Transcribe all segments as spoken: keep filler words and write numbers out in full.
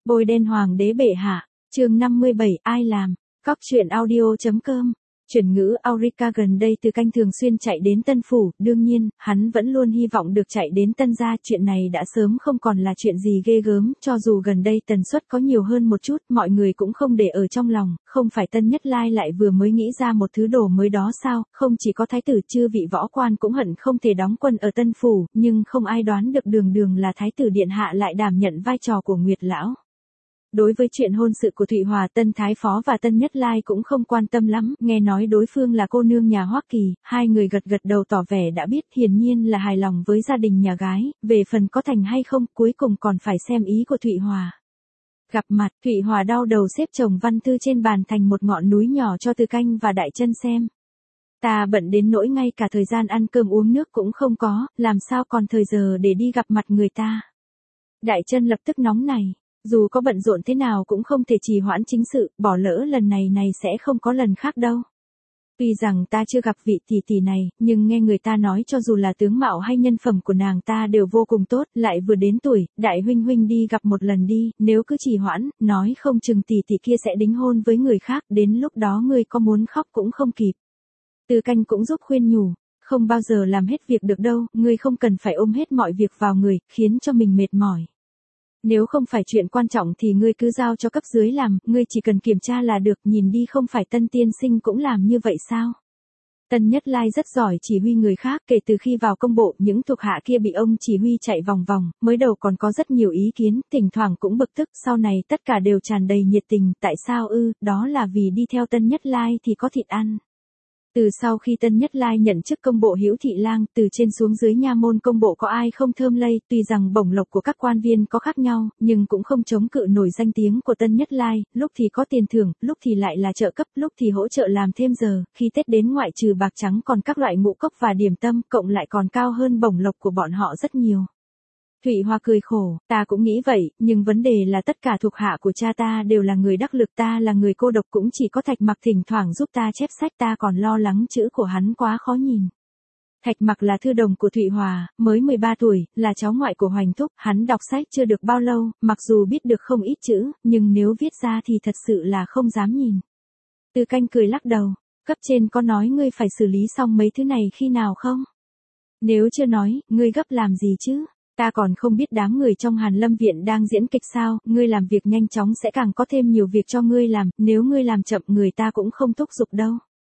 Bôi đen hoàng đế bệ hạ, chương năm mươi bảy, ai làm? Cóc truyện audio.com. Chuyển ngữ Aurica gần đây Từ Canh thường xuyên chạy đến Tân Phủ, đương nhiên, hắn vẫn luôn hy vọng được chạy đến Tân gia, chuyện này đã sớm không còn là chuyện gì ghê gớm, cho dù gần đây tần suất có nhiều hơn một chút, mọi người cũng không để ở trong lòng, không phải Tân Nhất Lai lại vừa mới nghĩ ra một thứ đồ mới đó sao, không chỉ có thái tử chư vị võ quan cũng hận không thể đóng quân ở Tân Phủ, nhưng không ai đoán được đường đường là thái tử điện hạ lại đảm nhận vai trò của Nguyệt Lão. Đối với chuyện hôn sự của Thụy Hòa, Tân Thái Phó và Tân Nhất Lai cũng không quan tâm lắm, nghe nói đối phương là cô nương nhà Hoắc Kỳ, hai người gật gật đầu tỏ vẻ đã biết, hiển nhiên là hài lòng với gia đình nhà gái, về phần có thành hay không, cuối cùng còn phải xem ý của Thụy Hòa. Gặp mặt, Thụy Hòa đau đầu xếp chồng văn thư trên bàn thành một ngọn núi nhỏ cho Từ Canh và Đại Chân xem. Ta bận đến nỗi ngay cả thời gian ăn cơm uống nước cũng không có, làm sao còn thời giờ để đi gặp mặt người ta. Đại Chân lập tức nóng này. Dù có bận rộn thế nào cũng không thể trì hoãn chính sự, bỏ lỡ lần này này sẽ không có lần khác đâu. Tuy rằng ta chưa gặp vị tỷ tỷ này, nhưng nghe người ta nói cho dù là tướng mạo hay nhân phẩm của nàng ta đều vô cùng tốt, lại vừa đến tuổi, đại huynh huynh đi gặp một lần đi, nếu cứ trì hoãn, nói không chừng tỷ tỷ kia sẽ đính hôn với người khác, đến lúc đó ngươi có muốn khóc cũng không kịp. Từ Canh cũng giúp khuyên nhủ, không bao giờ làm hết việc được đâu, ngươi không cần phải ôm hết mọi việc vào người, khiến cho mình mệt mỏi. Nếu không phải chuyện quan trọng thì ngươi cứ giao cho cấp dưới làm, ngươi chỉ cần kiểm tra là được, nhìn đi không phải Tân tiên sinh cũng làm như vậy sao? Tân Nhất Lai rất giỏi chỉ huy người khác, kể từ khi vào công bộ, những thuộc hạ kia bị ông chỉ huy chạy vòng vòng, mới đầu còn có rất nhiều ý kiến, thỉnh thoảng cũng bực tức, sau này tất cả đều tràn đầy nhiệt tình, tại sao ư, đó là vì đi theo Tân Nhất Lai thì có thịt ăn. Từ sau khi Tân Nhất Lai nhận chức công bộ hữu thị lang, từ trên xuống dưới nha môn công bộ có ai không thơm lây, tuy rằng bổng lộc của các quan viên có khác nhau, nhưng cũng không chống cự nổi danh tiếng của Tân Nhất Lai, lúc thì có tiền thưởng, lúc thì lại là trợ cấp, lúc thì hỗ trợ làm thêm giờ, khi Tết đến ngoại trừ bạc trắng còn các loại ngũ cốc và điểm tâm, cộng lại còn cao hơn bổng lộc của bọn họ rất nhiều. Thụy Hòa cười khổ, ta cũng nghĩ vậy, nhưng vấn đề là tất cả thuộc hạ của cha ta đều là người đắc lực, ta là người cô độc, cũng chỉ có Thạch Mặc thỉnh thoảng giúp ta chép sách, ta còn lo lắng chữ của hắn quá khó nhìn. Thạch Mặc là thư đồng của Thụy Hòa, mới mười ba tuổi, là cháu ngoại của Hoành Thúc, hắn đọc sách chưa được bao lâu, mặc dù biết được không ít chữ, nhưng nếu viết ra thì thật sự là không dám nhìn. Từ Canh cười lắc đầu, cấp trên có nói ngươi phải xử lý xong mấy thứ này khi nào không? Nếu chưa nói, ngươi gấp làm gì chứ? Ta còn không biết đám người trong Hàn Lâm Viện đang diễn kịch sao, ngươi làm việc nhanh chóng sẽ càng có thêm nhiều việc cho ngươi làm, nếu ngươi làm chậm người ta cũng không thúc giục đâu.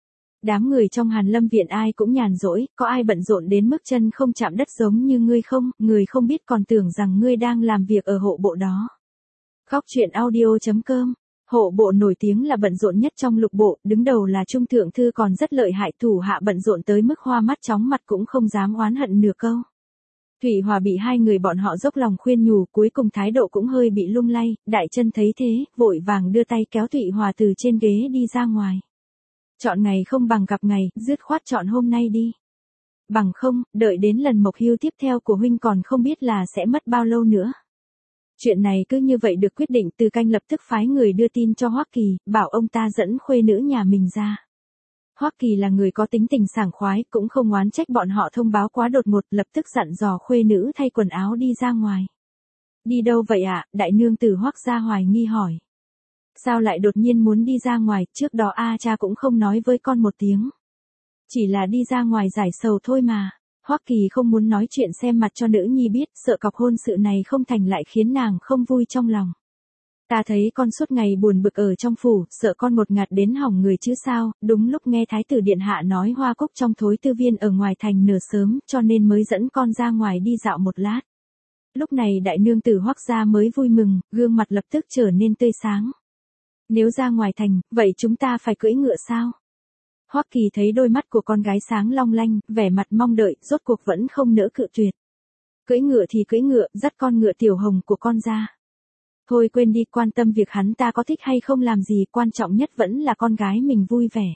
Đám người trong Hàn Lâm Viện ai cũng nhàn rỗi, có ai bận rộn đến mức chân không chạm đất giống như ngươi không, người không biết còn tưởng rằng ngươi đang làm việc ở hộ bộ đó. Cóc truyện audio.com. Hộ bộ nổi tiếng là bận rộn nhất trong lục bộ, đứng đầu là Trung Thượng Thư còn rất lợi hại, thủ hạ bận rộn tới mức hoa mắt chóng mặt cũng không dám oán hận nửa câu. Thụy Hòa bị hai người bọn họ dốc lòng khuyên nhủ, cuối cùng thái độ cũng hơi bị lung lay, Đại Chân thấy thế, vội vàng đưa tay kéo Thụy Hòa từ trên ghế đi ra ngoài. Chọn ngày không bằng gặp ngày, dứt khoát chọn hôm nay đi. Bằng không, đợi đến lần mộc hưu tiếp theo của huynh còn không biết là sẽ mất bao lâu nữa. Chuyện này cứ như vậy được quyết định, Từ Canh lập tức phái người đưa tin cho Hoắc Kỳ, bảo ông ta dẫn khuê nữ nhà mình ra. Hoắc Kỳ là người có tính tình sảng khoái, cũng không oán trách bọn họ thông báo quá đột ngột, lập tức dặn dò khuê nữ thay quần áo đi ra ngoài. Đi đâu vậy ạ? Đại nương tử Hoắc gia hoài nghi hỏi. Sao lại đột nhiên muốn đi ra ngoài, trước đó a cha cũng không nói với con một tiếng. Chỉ là đi ra ngoài giải sầu thôi mà. Hoắc Kỳ không muốn nói chuyện xem mặt cho nữ nhi biết, sợ cọc hôn sự này không thành lại khiến nàng không vui trong lòng. Ta thấy con suốt ngày buồn bực ở trong phủ, sợ con ngột ngạt đến hỏng người chứ sao, đúng lúc nghe Thái tử Điện Hạ nói hoa cúc trong thối tư viên ở ngoài thành nửa sớm, cho nên mới dẫn con ra ngoài đi dạo một lát. Lúc này đại nương tử Hoắc gia mới vui mừng, gương mặt lập tức trở nên tươi sáng. Nếu ra ngoài thành, vậy chúng ta phải cưỡi ngựa sao? Hoắc Kỳ thấy đôi mắt của con gái sáng long lanh, vẻ mặt mong đợi, rốt cuộc vẫn không nỡ cự tuyệt. Cưỡi ngựa thì cưỡi ngựa, dắt con ngựa tiểu hồng của con ra. Thôi quên đi, quan tâm việc hắn ta có thích hay không làm gì, quan trọng nhất vẫn là con gái mình vui vẻ.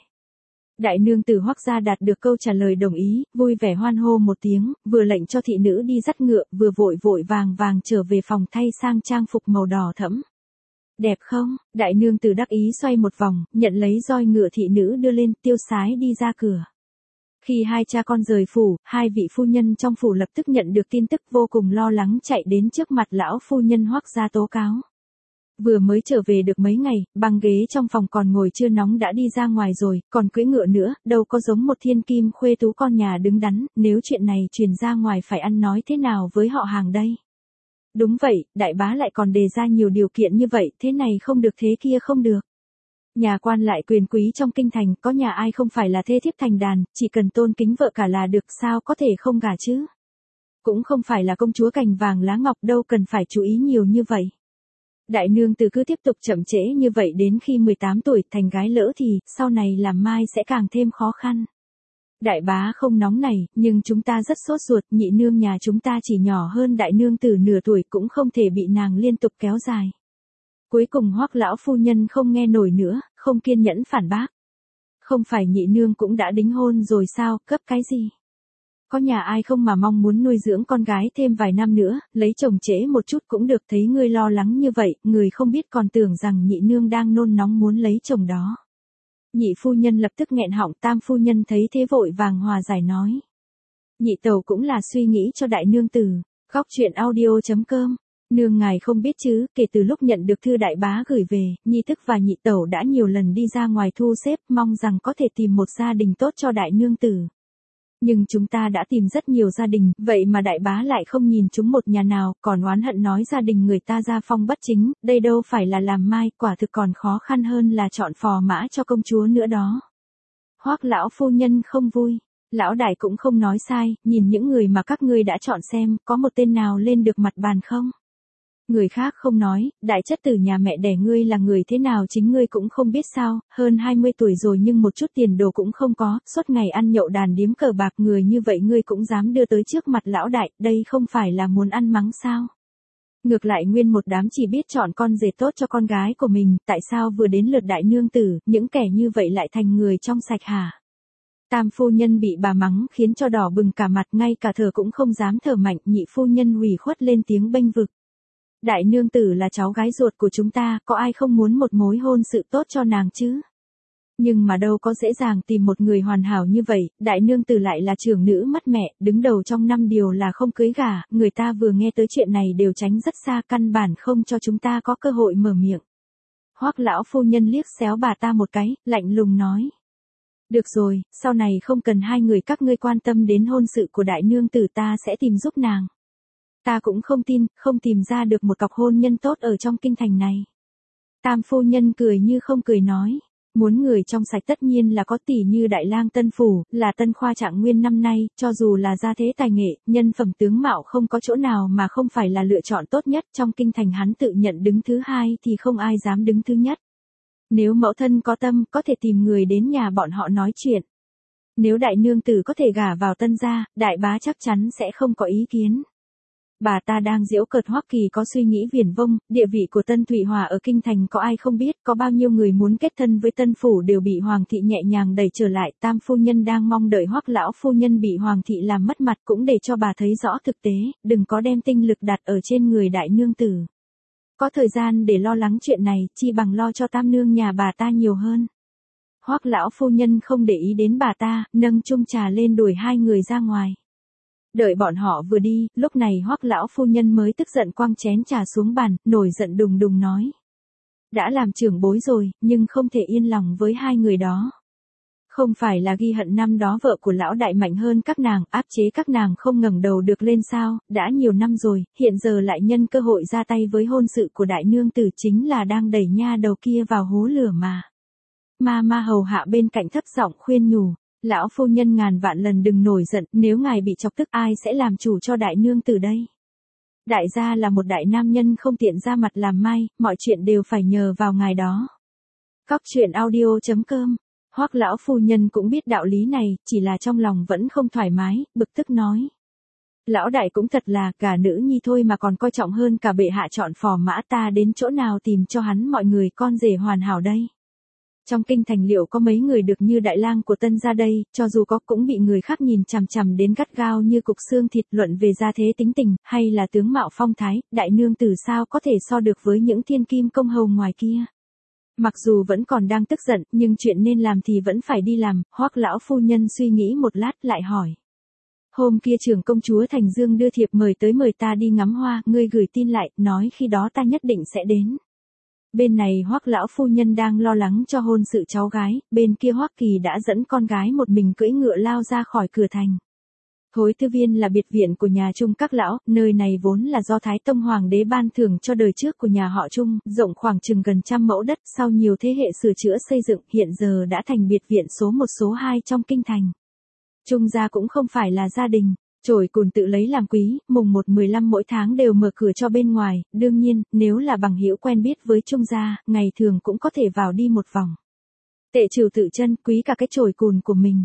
Đại nương tử Hoắc gia đạt được câu trả lời đồng ý, vui vẻ hoan hô một tiếng, vừa lệnh cho thị nữ đi dắt ngựa, vừa vội vội vàng vàng trở về phòng thay sang trang phục màu đỏ thẫm. Đẹp không? Đại nương tử đắc ý xoay một vòng, nhận lấy roi ngựa thị nữ đưa lên, tiêu sái đi ra cửa. Khi hai cha con rời phủ, hai vị phu nhân trong phủ lập tức nhận được tin tức, vô cùng lo lắng chạy đến trước mặt lão phu nhân Hoắc gia tố cáo. Vừa mới trở về được mấy ngày, băng ghế trong phòng còn ngồi chưa nóng đã đi ra ngoài rồi, còn cưỡi ngựa nữa, đâu có giống một thiên kim khuê tú con nhà đứng đắn, nếu chuyện này truyền ra ngoài phải ăn nói thế nào với họ hàng đây. Đúng vậy, đại bá lại còn đề ra nhiều điều kiện như vậy, thế này không được thế kia không được. Nhà quan lại quyền quý trong kinh thành, có nhà ai không phải là thê thiếp thành đàn, chỉ cần tôn kính vợ cả là được, sao có thể không gả chứ. Cũng không phải là công chúa cành vàng lá ngọc, đâu cần phải chú ý nhiều như vậy. Đại nương tử cứ tiếp tục chậm trễ như vậy đến khi mười tám tuổi thành gái lỡ thì, sau này làm mai sẽ càng thêm khó khăn. Đại bá không nóng này, nhưng chúng ta rất sốt ruột, nhị nương nhà chúng ta chỉ nhỏ hơn đại nương tử nửa tuổi cũng không thể bị nàng liên tục kéo dài. Cuối cùng Hoắc lão phu nhân không nghe nổi nữa, không kiên nhẫn phản bác. Không phải nhị nương cũng đã đính hôn rồi sao, cấp cái gì? Có nhà ai không mà mong muốn nuôi dưỡng con gái thêm vài năm nữa, lấy chồng trễ một chút cũng được, thấy ngươi lo lắng như vậy, người không biết còn tưởng rằng nhị nương đang nôn nóng muốn lấy chồng đó. Nhị phu nhân lập tức nghẹn họng, tam phu nhân thấy thế vội vàng hòa giải nói. Nhị tẩu cũng là suy nghĩ cho đại nương tử. Góc truyện audio chấm com. Nương ngài không biết chứ, kể từ lúc nhận được thư đại bá gửi về, nhi thức và nhị tẩu đã nhiều lần đi ra ngoài thu xếp, mong rằng có thể tìm một gia đình tốt cho đại nương tử. Nhưng chúng ta đã tìm rất nhiều gia đình, vậy mà đại bá lại không nhìn chúng một nhà nào, còn oán hận nói gia đình người ta gia phong bất chính, đây đâu phải là làm mai, quả thực còn khó khăn hơn là chọn phò mã cho công chúa nữa đó. Hoắc lão phu nhân không vui, lão đại cũng không nói sai, nhìn những người mà các ngươi đã chọn xem, có một tên nào lên được mặt bàn không? Người khác không nói, đại chất tử nhà mẹ đẻ ngươi là người thế nào chính ngươi cũng không biết sao, hơn hai mươi tuổi rồi nhưng một chút tiền đồ cũng không có, suốt ngày ăn nhậu đàn điếm cờ bạc, người như vậy ngươi cũng dám đưa tới trước mặt lão đại, đây không phải là muốn ăn mắng sao? Ngược lại nguyên một đám chỉ biết chọn con rể tốt cho con gái của mình, tại sao vừa đến lượt đại nương tử, những kẻ như vậy lại thành người trong sạch hả? Tam phu nhân bị bà mắng khiến cho đỏ bừng cả mặt, ngay cả thở cũng không dám thở mạnh, nhị phu nhân ủy khuất lên tiếng bênh vực. Đại nương tử là cháu gái ruột của chúng ta, có ai không muốn một mối hôn sự tốt cho nàng chứ? Nhưng mà đâu có dễ dàng tìm một người hoàn hảo như vậy, đại nương tử lại là trưởng nữ mắt mẹ, đứng đầu trong năm điều là không cưới gả, người ta vừa nghe tới chuyện này đều tránh rất xa, căn bản không cho chúng ta có cơ hội mở miệng. Hoắc lão phu nhân liếc xéo bà ta một cái, lạnh lùng nói. Được rồi, sau này không cần hai người các ngươi quan tâm đến hôn sự của đại nương tử, ta sẽ tìm giúp nàng. Ta cũng không tin, không tìm ra được một cọc hôn nhân tốt ở trong kinh thành này. Tam phu nhân cười như không cười nói, muốn người trong sạch tất nhiên là có, tỷ như đại lang Tân Phủ, là Tân Khoa Trạng Nguyên năm nay, cho dù là gia thế tài nghệ, nhân phẩm tướng mạo không có chỗ nào mà không phải là lựa chọn tốt nhất, trong kinh thành hắn tự nhận đứng thứ hai thì không ai dám đứng thứ nhất. Nếu mẫu thân có tâm, có thể tìm người đến nhà bọn họ nói chuyện. Nếu đại nương tử có thể gả vào Tân gia, đại bá chắc chắn sẽ không có ý kiến. Bà ta đang giễu cợt Hoắc Kỳ có suy nghĩ viển vông, địa vị của Tân Thụy Hòa ở kinh thành có ai không biết, có bao nhiêu người muốn kết thân với Tân Phủ đều bị Hoàng thị nhẹ nhàng đẩy trở lại, tam phu nhân đang mong đợi Hoắc lão phu nhân bị Hoàng thị làm mất mặt cũng để cho bà thấy rõ thực tế, đừng có đem tinh lực đặt ở trên người đại nương tử. Có thời gian để lo lắng chuyện này, chi bằng lo cho tam nương nhà bà ta nhiều hơn. Hoắc lão phu nhân không để ý đến bà ta, nâng chung trà lên đuổi hai người ra ngoài. Đợi bọn họ vừa đi, lúc này Hoắc lão phu nhân mới tức giận quăng chén trà xuống bàn, nổi giận đùng đùng nói. Đã làm trưởng bối rồi, nhưng không thể yên lòng với hai người đó. Không phải là ghi hận năm đó vợ của lão đại mạnh hơn các nàng, áp chế các nàng không ngẩng đầu được lên sao, đã nhiều năm rồi, hiện giờ lại nhân cơ hội ra tay với hôn sự của đại nương tử, chính là đang đẩy nha đầu kia vào hố lửa mà. Ma ma hầu hạ bên cạnh thấp giọng khuyên nhủ. Lão phu nhân ngàn vạn lần đừng nổi giận, nếu ngài bị chọc tức ai sẽ làm chủ cho đại nương tử đây? Đại gia là một đại nam nhân không tiện ra mặt làm mai, mọi chuyện đều phải nhờ vào ngài đó. Góc truyện audio chấm com. Hoắc lão phu nhân cũng biết đạo lý này, chỉ là trong lòng vẫn không thoải mái, bực tức nói. Lão đại cũng thật là, cả nữ nhi thôi mà còn coi trọng hơn cả bệ hạ chọn phò mã, ta đến chỗ nào tìm cho hắn mọi người con rể hoàn hảo đây? Trong kinh thành liệu có mấy người được như đại lang của Tân gia đây, cho dù có cũng bị người khác nhìn chằm chằm đến gắt gao như cục xương thịt, luận về gia thế tính tình, hay là tướng mạo phong thái, đại nương tử sao có thể so được với những thiên kim công hầu ngoài kia. Mặc dù vẫn còn đang tức giận, nhưng chuyện nên làm thì vẫn phải đi làm, Hoắc lão phu nhân suy nghĩ một lát lại hỏi. Hôm kia trưởng công chúa Thành Dương đưa thiệp mời tới mời ta đi ngắm hoa, ngươi gửi tin lại, nói khi đó ta nhất định sẽ đến. Bên này Hoắc lão phu nhân đang lo lắng cho hôn sự cháu gái, bên kia Hoắc Kỳ đã dẫn con gái một mình cưỡi ngựa lao ra khỏi cửa thành. Thối Tư Viên là biệt viện của nhà Trung các lão, nơi này vốn là do Thái Tông Hoàng đế ban thưởng cho đời trước của nhà họ Trung, rộng khoảng chừng gần trăm mẫu đất, sau nhiều thế hệ sửa chữa xây dựng, hiện giờ đã thành biệt viện số một số hai trong kinh thành. Trung gia cũng không phải là gia đình, chổi cùn tự lấy làm quý, mùng một mười lăm mỗi tháng đều mở cửa cho bên ngoài, đương nhiên, nếu là bằng hữu quen biết với Trung gia, ngày thường cũng có thể vào đi một vòng. Tệ trừu tự chân, quý cả cái chổi cùn của mình.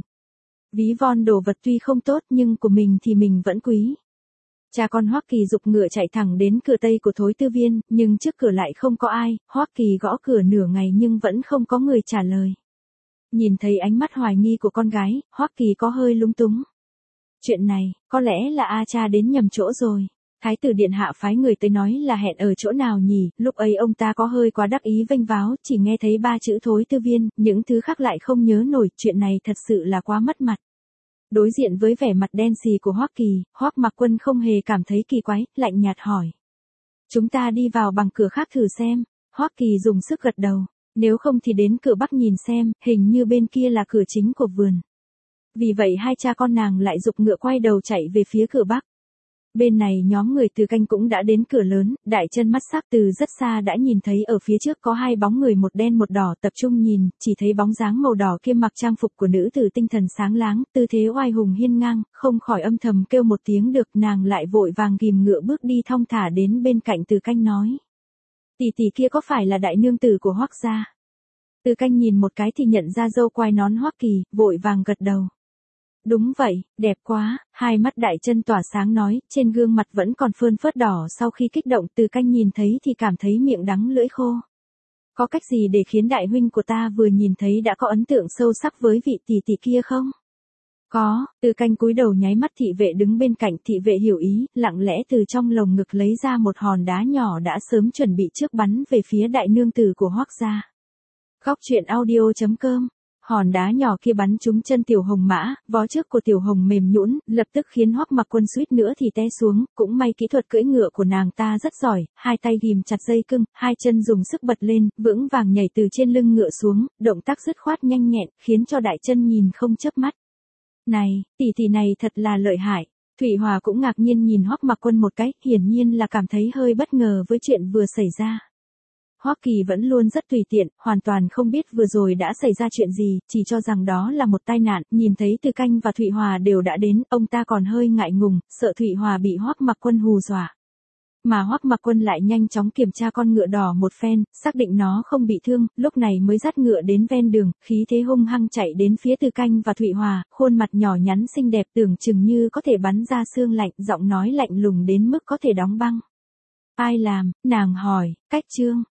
Ví von đồ vật tuy không tốt nhưng của mình thì mình vẫn quý. Cha con Hoắc Kỳ giục ngựa chạy thẳng đến cửa tây của Thối Tư Viên, nhưng trước cửa lại không có ai, Hoắc Kỳ gõ cửa nửa ngày nhưng vẫn không có người trả lời. Nhìn thấy ánh mắt hoài nghi của con gái, Hoắc Kỳ có hơi lúng túng. Chuyện này, có lẽ là A cha đến nhầm chỗ rồi. Thái tử điện hạ phái người tới nói là hẹn ở chỗ nào nhỉ, lúc ấy ông ta có hơi quá đắc ý vênh váo, chỉ nghe thấy ba chữ Thối Tư Viên, những thứ khác lại không nhớ nổi, chuyện này thật sự là quá mất mặt. Đối diện với vẻ mặt đen xì của Hoắc Kỳ, Hoắc Mặc Quân không hề cảm thấy kỳ quái, lạnh nhạt hỏi. Chúng ta đi vào bằng cửa khác thử xem, Hoắc Kỳ dùng sức gật đầu, nếu không thì đến cửa bắc nhìn xem, hình như bên kia là cửa chính của vườn. Vì vậy hai cha con nàng lại giục ngựa quay đầu chạy về phía cửa bắc. Bên này nhóm người Từ Canh cũng đã đến cửa lớn, Đại Chân mắt sắc từ rất xa đã nhìn thấy ở phía trước có hai bóng người một đen một đỏ, tập trung nhìn, chỉ thấy bóng dáng màu đỏ kia mặc trang phục của nữ tử tinh thần sáng láng, tư thế oai hùng hiên ngang, không khỏi âm thầm kêu một tiếng được, nàng lại vội vàng ghim ngựa bước đi thong thả đến bên cạnh Từ Canh nói. Tỷ tỷ kia có phải là đại nương tử của Hoắc gia? Từ Canh nhìn một cái thì nhận ra dâu quai nón Hoắc Kỳ, vội vàng gật đầu. Đúng vậy, đẹp quá, hai mắt Đại Chân tỏa sáng nói, trên gương mặt vẫn còn phơn phớt đỏ sau khi kích động. Từ Canh nhìn thấy thì cảm thấy miệng đắng lưỡi khô. Có cách gì để khiến đại huynh của ta vừa nhìn thấy đã có ấn tượng sâu sắc với vị tỷ tỷ kia không? Có, Từ Canh cúi đầu nháy mắt thị vệ đứng bên cạnh, thị vệ hiểu ý, lặng lẽ từ trong lồng ngực lấy ra một hòn đá nhỏ đã sớm chuẩn bị trước bắn về phía đại nương tử của Hoắc gia. Góc truyện audio chấm com. Hòn đá nhỏ kia bắn trúng chân Tiểu Hồng Mã, vó trước của Tiểu Hồng mềm nhũn, lập tức khiến Hoắc Mặc Quân suýt nữa thì té xuống, cũng may kỹ thuật cưỡi ngựa của nàng ta rất giỏi, hai tay ghìm chặt dây cưng, hai chân dùng sức bật lên, vững vàng nhảy từ trên lưng ngựa xuống, động tác dứt khoát nhanh nhẹn, khiến cho Đại Chân nhìn không chớp mắt. Này, tỷ tỷ này thật là lợi hại. Thụy Hòa cũng ngạc nhiên nhìn Hoắc Mặc Quân một cái, hiển nhiên là cảm thấy hơi bất ngờ với chuyện vừa xảy ra. Hoắc Kỳ vẫn luôn rất tùy tiện, hoàn toàn không biết vừa rồi đã xảy ra chuyện gì, chỉ cho rằng đó là một tai nạn, nhìn thấy Từ Canh và Thụy Hòa đều đã đến, ông ta còn hơi ngại ngùng, sợ Thụy Hòa bị Hoắc Mặc Quân hù dọa. Mà Hoắc Mặc Quân lại nhanh chóng kiểm tra con ngựa đỏ một phen, xác định nó không bị thương, lúc này mới dắt ngựa đến ven đường, khí thế hung hăng chạy đến phía Từ Canh và Thụy Hòa, khuôn mặt nhỏ nhắn xinh đẹp tưởng chừng như có thể bắn ra xương lạnh, giọng nói lạnh lùng đến mức có thể đóng băng. Ai làm, nàng hỏi, cách trương.